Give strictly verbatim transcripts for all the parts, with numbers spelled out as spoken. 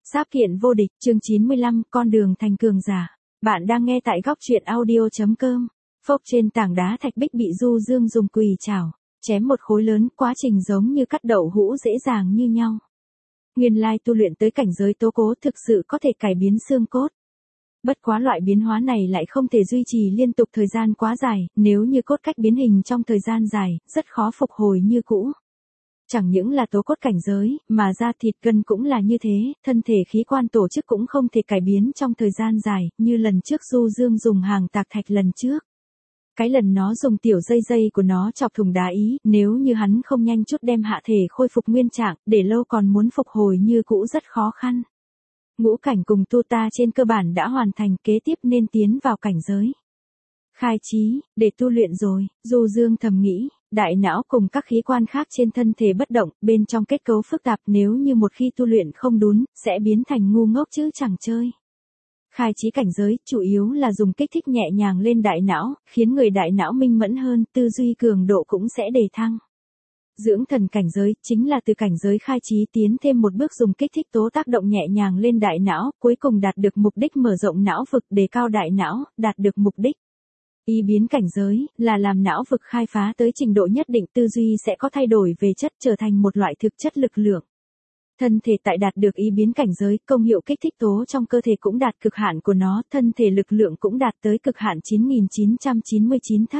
Sáp kiện vô địch, chương chín mươi lăm, con đường thành cường giả. Bạn đang nghe tại góc truyện audio chấm com. Phốc trên tảng đá thạch bích bị Du Dương dùng quỳ chảo, chém một khối lớn, quá trình giống như cắt đậu hũ dễ dàng như nhau. Nguyên lai tu luyện tới cảnh giới tố cố thực sự có thể cải biến xương cốt. Bất quá loại biến hóa này lại không thể duy trì liên tục thời gian quá dài, nếu như cốt cách biến hình trong thời gian dài, rất khó phục hồi như cũ. Chẳng những là tố cốt cảnh giới, mà da thịt gân cũng là như thế, thân thể khí quan tổ chức cũng không thể cải biến trong thời gian dài, như lần trước Du Dương dùng hàng tạc thạch lần trước. Cái lần nó dùng tiểu dây dây của nó chọc thùng đá ý, nếu như hắn không nhanh chút đem hạ thể khôi phục nguyên trạng, để lâu còn muốn phục hồi như cũ rất khó khăn. Ngũ cảnh cùng tu ta trên cơ bản đã hoàn thành, kế tiếp nên tiến vào cảnh giới khai trí, để tu luyện rồi. Du Dương thầm nghĩ, đại não cùng các khí quan khác trên thân thể bất động, bên trong kết cấu phức tạp, nếu như một khi tu luyện không đúng, sẽ biến thành ngu ngốc chứ chẳng chơi. Khai trí cảnh giới, chủ yếu là dùng kích thích nhẹ nhàng lên đại não, khiến người đại não minh mẫn hơn, tư duy cường độ cũng sẽ đề thăng. Dưỡng thần cảnh giới, chính là từ cảnh giới khai trí tiến thêm một bước dùng kích thích tố tác động nhẹ nhàng lên đại não, cuối cùng đạt được mục đích mở rộng não vực, đề cao đại não, đạt được mục đích. Y biến cảnh giới, là làm não vực khai phá tới trình độ nhất định, tư duy sẽ có thay đổi về chất, trở thành một loại thực chất lực lượng. Thân thể tại đạt được y biến cảnh giới, công hiệu kích thích tố trong cơ thể cũng đạt cực hạn của nó, thân thể lực lượng cũng đạt tới cực hạn chín nghìn chín trăm chín mươi chín thất.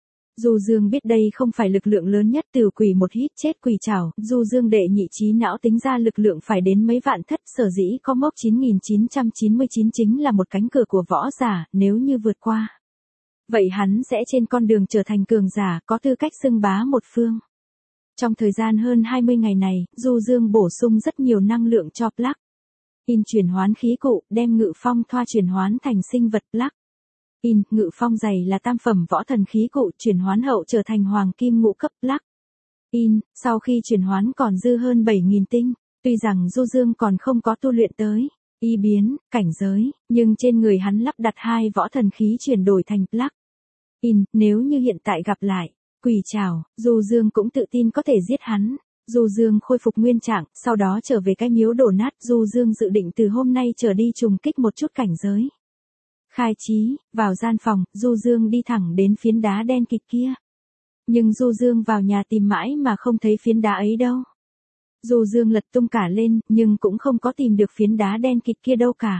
Du Dương biết đây không phải lực lượng lớn nhất, từ quỷ một hít chết quỷ chảo, Du Dương đệ nhị trí não tính ra lực lượng phải đến mấy vạn thất, sở dĩ có mốc chín nghìn chín trăm chín mươi chín chính là một cánh cửa của võ giả, nếu như vượt qua. Vậy hắn sẽ trên con đường trở thành cường giả, có tư cách xưng bá một phương. Trong thời gian hơn hai mươi ngày này, Du Dương bổ sung rất nhiều năng lượng cho Plug In chuyển hoán khí cụ, đem ngự phong thoa chuyển hoán thành sinh vật Plug In, ngự phong dày là tam phẩm võ thần khí cụ, chuyển hoán hậu trở thành hoàng kim ngũ cấp Plug In, sau khi chuyển hoán còn dư hơn bảy nghìn tinh, tuy rằng Du Dương còn không có tu luyện tới y biến, cảnh giới, nhưng trên người hắn lắp đặt hai võ thần khí chuyển đổi thành Plug In, nếu như hiện tại gặp lại quỷ trảo, Du Dương cũng tự tin có thể giết hắn. Du Dương khôi phục nguyên trạng, sau đó trở về cái miếu đổ nát, Du Dương dự định từ hôm nay trở đi trùng kích một chút cảnh giới khai trí. Vào gian phòng, Du Dương đi thẳng đến phiến đá đen kịt kia. Nhưng Du Dương vào nhà tìm mãi mà không thấy phiến đá ấy đâu. Du Dương lật tung cả lên, nhưng cũng không có tìm được phiến đá đen kịt kia đâu cả.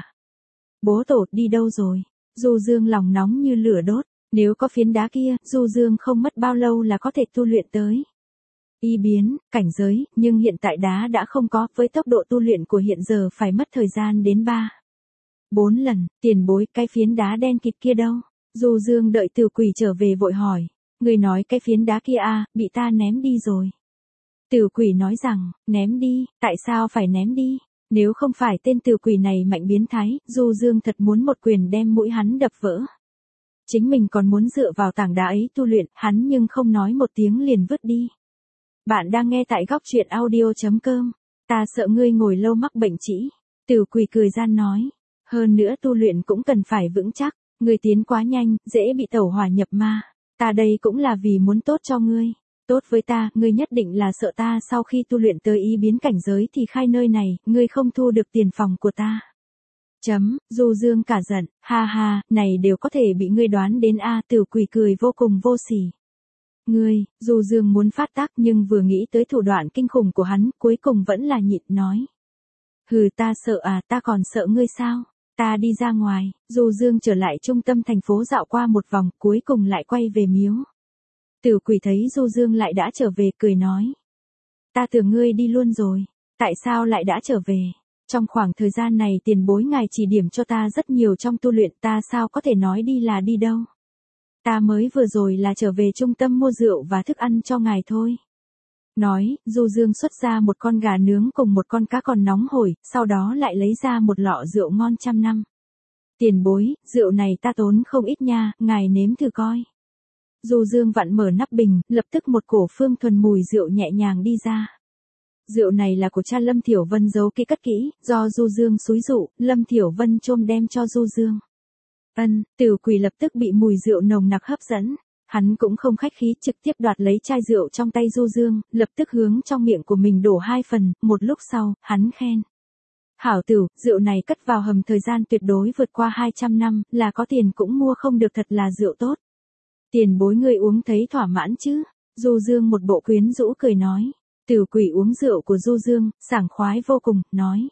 Bố tổ đi đâu rồi? Du Dương lòng nóng như lửa đốt. Nếu có phiến đá kia, Du Dương không mất bao lâu là có thể tu luyện tới y biến, cảnh giới, nhưng hiện tại đá đã không có, với tốc độ tu luyện của hiện giờ phải mất thời gian đến ba bốn lần. Tiền bối, cái phiến đá đen kịt kia đâu? Du Dương đợi Tiểu Quỷ trở về vội hỏi. Người nói cái phiến đá kia à, bị ta ném đi rồi. Tiểu Quỷ nói rằng, ném đi, tại sao phải ném đi? Nếu không phải tên Tiểu Quỷ này mạnh biến thái, Du Dương thật muốn một quyền đem mũi hắn đập vỡ. Chính mình còn muốn dựa vào tảng đá ấy tu luyện, hắn nhưng không nói một tiếng liền vứt đi. Bạn đang nghe tại góc truyện audio chấm com. Ta sợ ngươi ngồi lâu mắc bệnh trĩ. Tiểu Quỷ cười gian nói. Hơn nữa tu luyện cũng cần phải vững chắc. Ngươi tiến quá nhanh, dễ bị tẩu hỏa nhập ma. Ta đây cũng là vì muốn tốt cho ngươi. Tốt với ta, ngươi nhất định là sợ ta sau khi tu luyện tới y biến cảnh giới thì khai nơi này, ngươi không thu được tiền phòng của ta. Chấm, Du Dương cả giận, ha ha, này đều có thể bị ngươi đoán đến a. Tiểu Quỷ cười vô cùng vô sỉ. Ngươi, Du Dương muốn phát tác nhưng vừa nghĩ tới thủ đoạn kinh khủng của hắn, cuối cùng vẫn là nhịn nói. Hừ, ta sợ à, ta còn sợ ngươi sao? Ta đi ra ngoài. Du Dương trở lại trung tâm thành phố dạo qua một vòng, cuối cùng lại quay về miếu. Tiểu Quỷ thấy Du Dương lại đã trở về, cười nói. Ta tưởng ngươi đi luôn rồi. Tại sao lại đã trở về? Trong khoảng thời gian này tiền bối ngài chỉ điểm cho ta rất nhiều trong tu luyện, ta sao có thể nói đi là đi đâu. Ta mới vừa rồi là trở về trung tâm mua rượu và thức ăn cho ngài thôi. Nói, Du Dương xuất ra một con gà nướng cùng một con cá còn nóng hổi, sau đó lại lấy ra một lọ rượu ngon trăm năm. Tiền bối, rượu này ta tốn không ít nha, ngài nếm thử coi. Du Dương vặn mở nắp bình, lập tức một cổ phương thuần mùi rượu nhẹ nhàng đi ra. Rượu này là của cha Lâm Thiểu Vân giấu kỹ cất kỹ, do Du Dương xúi dụ, Lâm Thiểu Vân trôm đem cho Du Dương. Ân, Tiểu Quỷ lập tức bị mùi rượu nồng nặc hấp dẫn. Hắn cũng không khách khí, trực tiếp đoạt lấy chai rượu trong tay Du Dương, lập tức hướng trong miệng của mình đổ hai phần, một lúc sau, hắn khen. Hảo tửu, rượu này cất vào hầm thời gian tuyệt đối vượt qua hai trăm năm, là có tiền cũng mua không được, thật là rượu tốt. Tiền bối ngươi uống thấy thỏa mãn chứ? Du Dương một bộ quyến rũ cười nói. Tử Quỷ uống rượu của Du Dương, sảng khoái vô cùng, nói.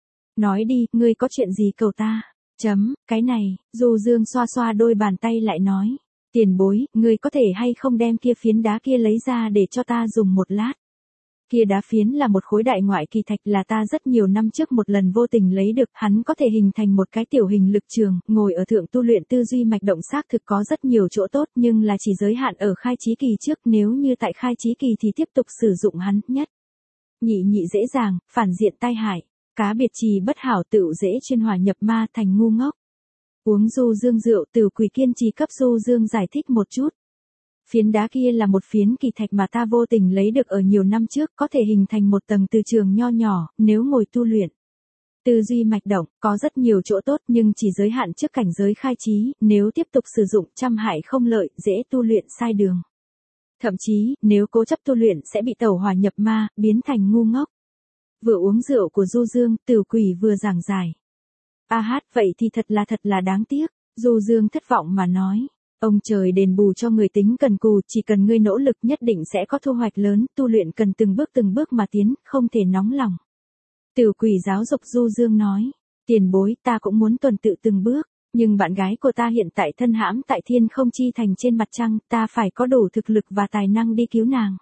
Nói đi, ngươi có chuyện gì cầu ta? Chấm, cái này, Du Dương xoa xoa đôi bàn tay lại nói. Tiền bối, ngươi có thể hay không đem kia phiến đá kia lấy ra để cho ta dùng một lát? Kia đá phiến là một khối đại ngoại kỳ thạch, là ta rất nhiều năm trước một lần vô tình lấy được, hắn có thể hình thành một cái tiểu hình lực trường, ngồi ở thượng tu luyện tư duy mạch động xác thực có rất nhiều chỗ tốt, nhưng là chỉ giới hạn ở khai trí kỳ trước, nếu như tại khai trí kỳ thì tiếp tục sử dụng hắn, nhất. Nhị nhị dễ dàng, phản diện tai hại, cá biệt trì bất hảo tựu dễ chuyên hòa nhập ma thành ngu ngốc. Uống Du Dương rượu, Tử Quỷ kiên trì cấp Du Dương giải thích một chút. Phiến đá kia là một phiến kỳ thạch mà ta vô tình lấy được ở nhiều năm trước, có thể hình thành một tầng từ trường nho nhỏ, nếu ngồi tu luyện. Tư duy mạch động, có rất nhiều chỗ tốt nhưng chỉ giới hạn trước cảnh giới khai trí, nếu tiếp tục sử dụng trăm hại không lợi, dễ tu luyện sai đường. Thậm chí, nếu cố chấp tu luyện sẽ bị tẩu hỏa nhập ma, biến thành ngu ngốc. Vừa uống rượu của Du Dương, Tử Quỷ vừa giảng giải. A hát, vậy thì thật là thật là đáng tiếc, Du Dương thất vọng mà nói. Ông trời đền bù cho người tính cần cù, chỉ cần ngươi nỗ lực nhất định sẽ có thu hoạch lớn, tu luyện cần từng bước từng bước mà tiến, không thể nóng lòng. Tử Quỷ giáo dục Du Dương nói, tiền bối, ta cũng muốn tuần tự từng bước, nhưng bạn gái của ta hiện tại thân hãm tại Thiên Không Chi Thành trên mặt trăng, ta phải có đủ thực lực và tài năng đi cứu nàng.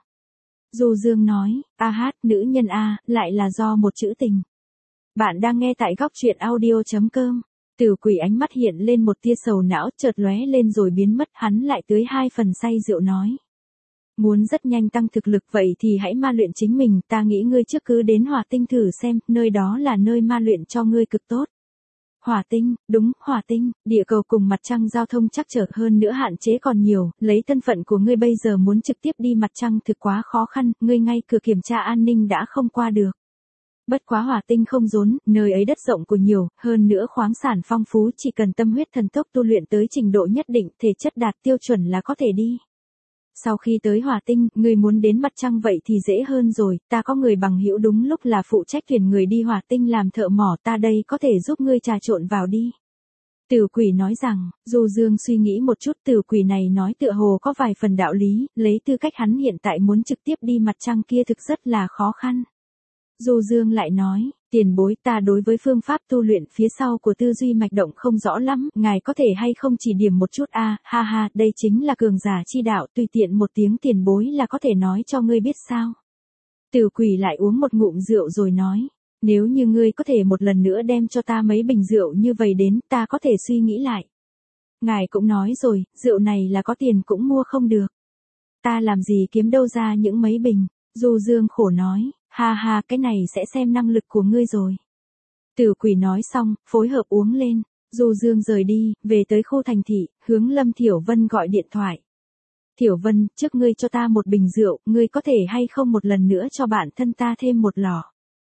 Du Dương nói, a hát, nữ nhân A, lại là do một chữ tình. Bạn đang nghe tại góc truyện audio.com. Tử Quỷ ánh mắt hiện lên một tia sầu não, chợt lóe lên rồi biến mất, hắn lại tưới hai phần say rượu nói. Muốn rất nhanh tăng thực lực vậy thì hãy ma luyện chính mình, ta nghĩ ngươi trước cứ đến Hỏa Tinh thử xem, nơi đó là nơi ma luyện cho ngươi cực tốt. Hỏa Tinh, đúng, Hỏa Tinh, địa cầu cùng mặt trăng giao thông chắc trở, hơn nữa hạn chế còn nhiều, lấy thân phận của ngươi bây giờ muốn trực tiếp đi mặt trăng thực quá khó khăn, ngươi ngay cửa kiểm tra an ninh đã không qua được. Bất quá Hỏa Tinh không rốn, nơi ấy đất rộng của nhiều, hơn nữa khoáng sản phong phú, chỉ cần tâm huyết thần tốc tu luyện tới trình độ nhất định, thể chất đạt tiêu chuẩn là có thể đi. Sau khi tới Hỏa Tinh, người muốn đến mặt trăng vậy thì dễ hơn rồi, ta có người bằng hữu đúng lúc là phụ trách thuyền người đi Hỏa Tinh làm thợ mỏ, ta đây có thể giúp ngươi trà trộn vào đi. Tử Quỷ nói rằng, Du Dương suy nghĩ một chút, Tử Quỷ này nói tựa hồ có vài phần đạo lý, lấy tư cách hắn hiện tại muốn trực tiếp đi mặt trăng kia thực rất là khó khăn. Du Dương lại nói, tiền bối, ta đối với phương pháp tu luyện phía sau của tư duy mạch động không rõ lắm, ngài có thể hay không chỉ điểm một chút a, à, ha ha, đây chính là cường giả chi đạo, tùy tiện một tiếng tiền bối là có thể nói cho ngươi biết sao. Tử Quỷ lại uống một ngụm rượu rồi nói, nếu như ngươi có thể một lần nữa đem cho ta mấy bình rượu như vậy đến, ta có thể suy nghĩ lại. Ngài cũng nói rồi, rượu này là có tiền cũng mua không được. Ta làm gì kiếm đâu ra những mấy bình, Du Dương khổ nói. Ha ha, cái này sẽ xem năng lực của ngươi rồi. Tử Quỷ nói xong, phối hợp uống lên. Du Dương rời đi, về tới khu thành thị, hướng Lâm Thiểu Vân gọi điện thoại. Thiểu Vân, trước ngươi cho ta một bình rượu, ngươi có thể hay không một lần nữa cho bản thân ta thêm một lọ.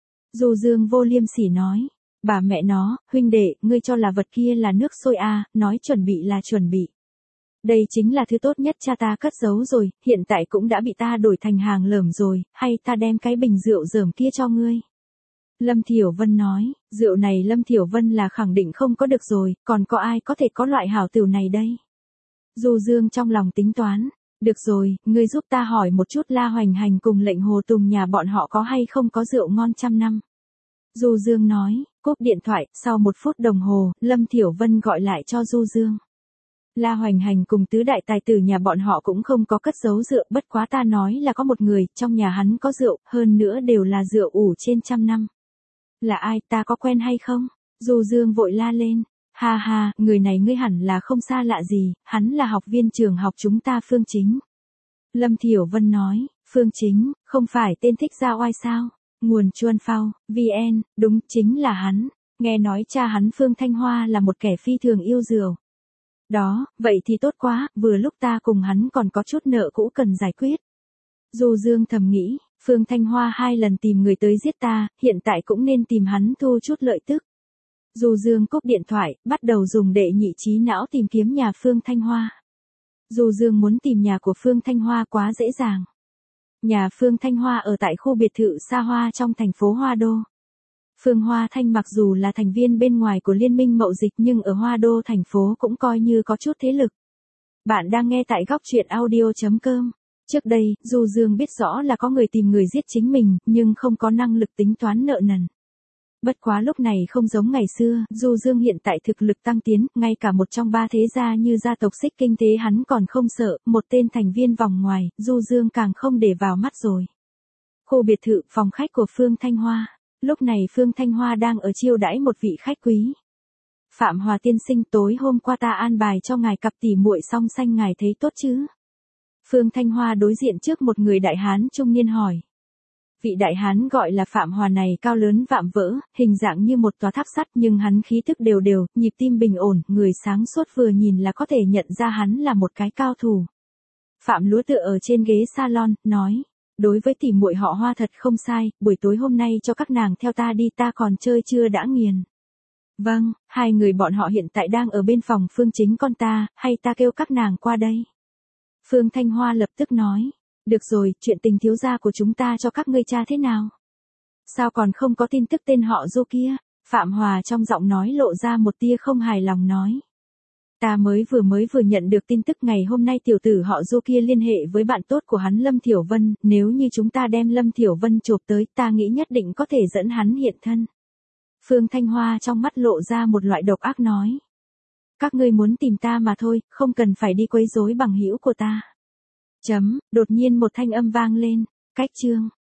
Du Dương vô liêm sỉ nói. Bà mẹ nó, huynh đệ, ngươi cho là vật kia là nước sôi à, nói chuẩn bị là chuẩn bị. Đây chính là thứ tốt nhất cha ta cất giấu rồi, hiện tại cũng đã bị ta đổi thành hàng lởm rồi, hay ta đem cái bình rượu dởm kia cho ngươi. Lâm Thiểu Vân nói, rượu này Lâm Thiểu Vân là khẳng định không có được rồi, còn có ai có thể có loại hảo tửu này đây? Du Dương trong lòng tính toán, được rồi, ngươi giúp ta hỏi một chút La Hoành Hành cùng Lệnh Hồ Tùng nhà bọn họ có hay không có rượu ngon trăm năm. Du Dương nói, cúp điện thoại, sau một phút đồng hồ, Lâm Thiểu Vân gọi lại cho Du Dương. La Hoành Hành cùng tứ đại tài tử nhà bọn họ cũng không có cất giấu rượu, bất quá ta nói là có một người, trong nhà hắn có rượu, hơn nữa đều là rượu ủ trên trăm năm. Là ai, ta có quen hay không? Du Dương vội la lên. Ha ha, người này ngươi hẳn là không xa lạ gì, hắn là học viên trường học chúng ta Phương Chính. Lâm Thiểu Vân nói, Phương Chính, không phải tên thích ra oai sao? Nguồn Chuan Phao, vê en, đúng, chính là hắn. Nghe nói cha hắn Phương Thanh Hoa là một kẻ phi thường yêu rượu. Đó, vậy thì tốt quá, vừa lúc ta cùng hắn còn có chút nợ cũ cần giải quyết. Du Dương thầm nghĩ, Phương Thanh Hoa hai lần tìm người tới giết ta, hiện tại cũng nên tìm hắn thu chút lợi tức. Du Dương cúp điện thoại, bắt đầu dùng đệ nhị trí não tìm kiếm nhà Phương Thanh Hoa. Du Dương muốn tìm nhà của Phương Thanh Hoa quá dễ dàng. Nhà Phương Thanh Hoa ở tại khu biệt thự xa hoa trong thành phố Hoa Đô. Phương Hoa Thanh mặc dù là thành viên bên ngoài của Liên minh Mậu Dịch nhưng ở Hoa Đô thành phố cũng coi như có chút thế lực. Bạn đang nghe tại góc truyện audio.com. Trước đây, Du Dương biết rõ là có người tìm người giết chính mình, nhưng không có năng lực tính toán nợ nần. Bất quá lúc này không giống ngày xưa, Du Dương hiện tại thực lực tăng tiến, ngay cả một trong ba thế gia như gia tộc Xích Kinh thế hắn còn không sợ, một tên thành viên vòng ngoài, Du Dương càng không để vào mắt rồi. Khu biệt thự, phòng khách của Phương Thanh Hoa. Lúc này Phương Thanh Hoa đang ở chiêu đãi một vị khách quý. Phạm Hòa tiên sinh, tối hôm qua ta an bài cho ngài cặp tỉ muội song xanh, ngài thấy tốt chứ? Phương Thanh Hoa đối diện trước một người đại hán trung niên hỏi. Vị đại hán gọi là Phạm Hòa này cao lớn vạm vỡ, hình dạng như một tòa tháp sắt nhưng hắn khí tức đều đều, nhịp tim bình ổn, người sáng suốt vừa nhìn là có thể nhận ra hắn là một cái cao thủ. Phạm Lúa tựa ở trên ghế salon, nói. Đối với tỉ muội họ Hoa thật không sai, buổi tối hôm nay cho các nàng theo ta đi, ta còn chơi chưa đã nghiền. Vâng, hai người bọn họ hiện tại đang ở bên phòng Phương chính con ta, hay ta kêu các nàng qua đây? Phương Thanh Hoa lập tức nói. Được rồi, chuyện tình thiếu gia của chúng ta cho các ngươi tra thế nào? Sao còn không có tin tức tên họ Du kia? Phạm Hòa trong giọng nói lộ ra một tia không hài lòng nói. Ta mới vừa mới vừa nhận được tin tức ngày hôm nay tiểu tử họ Du kia liên hệ với bạn tốt của hắn Lâm Thiểu Vân, nếu như chúng ta đem Lâm Thiểu Vân chộp tới, ta nghĩ nhất định có thể dẫn hắn hiện thân. Phương Thanh Hoa trong mắt lộ ra một loại độc ác nói. Các ngươi muốn tìm ta mà thôi, không cần phải đi quấy rối bằng hữu của ta. Chấm, đột nhiên một thanh âm vang lên, cách chương.